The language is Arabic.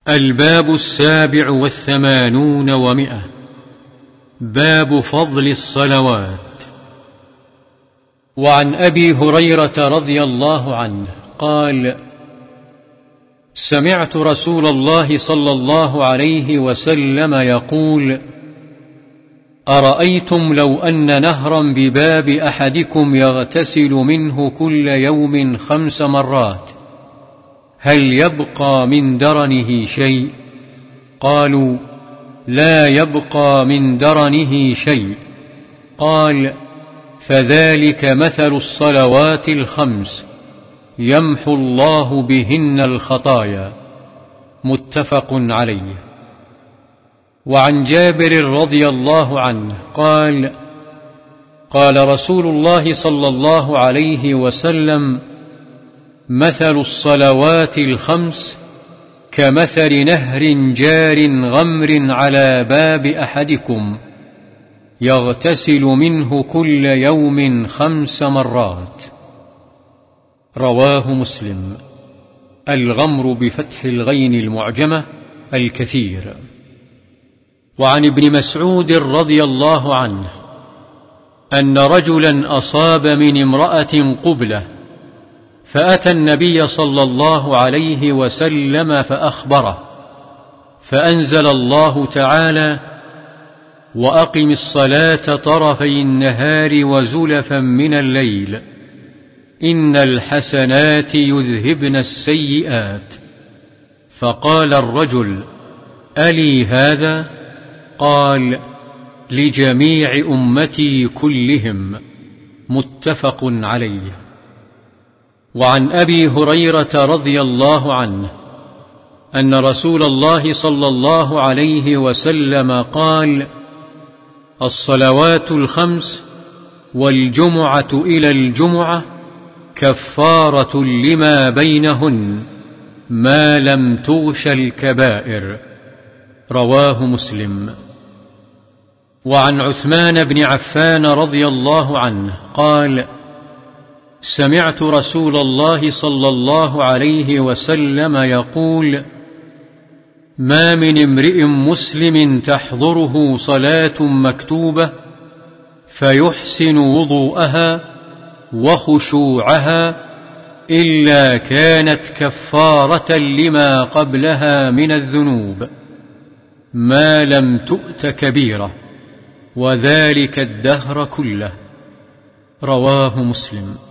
الباب 87 و100. باب فضل الصلوات. وعن أبي هريرة رضي الله عنه قال: سمعت رسول الله صلى الله عليه وسلم يقول: أرأيتم لو أن نهرا بباب أحدكم يغتسل منه كل يوم 5 مرات هل يبقى من درنه شيء؟ قالوا: لا يبقى من درنه شيء. قال: فذلك مثل الصلوات 5 يمحو الله بهن الخطايا. متفق عليه. وعن جابر رضي الله عنه قال: قال رسول الله صلى الله عليه وسلم: مثل الصلوات 5 كمثل نهر جار غمر على باب أحدكم يغتسل منه كل يوم 5 مرات. رواه مسلم. الغمر بفتح الغين المعجمة الكثير. وعن ابن مسعود رضي الله عنه أن رجلا أصاب من امرأة قبلة، فأتى النبي صلى الله عليه وسلم فأخبره، فأنزل الله تعالى: وأقم الصلاة طرفي النهار وزلفا من الليل إن الحسنات يذهبن السيئات. فقال الرجل: ألي هذا؟ قال: لجميع أمتي كلهم. متفق عليه. وعن أبي هريرة رضي الله عنه أن رسول الله صلى الله عليه وسلم قال: الصلوات 5 والجمعة إلى الجمعة كفارة لما بينهن ما لم تغش الكبائر. رواه مسلم. وعن عثمان بن عفان رضي الله عنه قال: سمعت رسول الله صلى الله عليه وسلم يقول: ما من امرئ مسلم تحضره صلاة مكتوبة فيحسن وضوءها وخشوعها إلا كانت كفارة لما قبلها من الذنوب ما لم تؤت كبيرة، وذلك الدهر كله. رواه مسلم.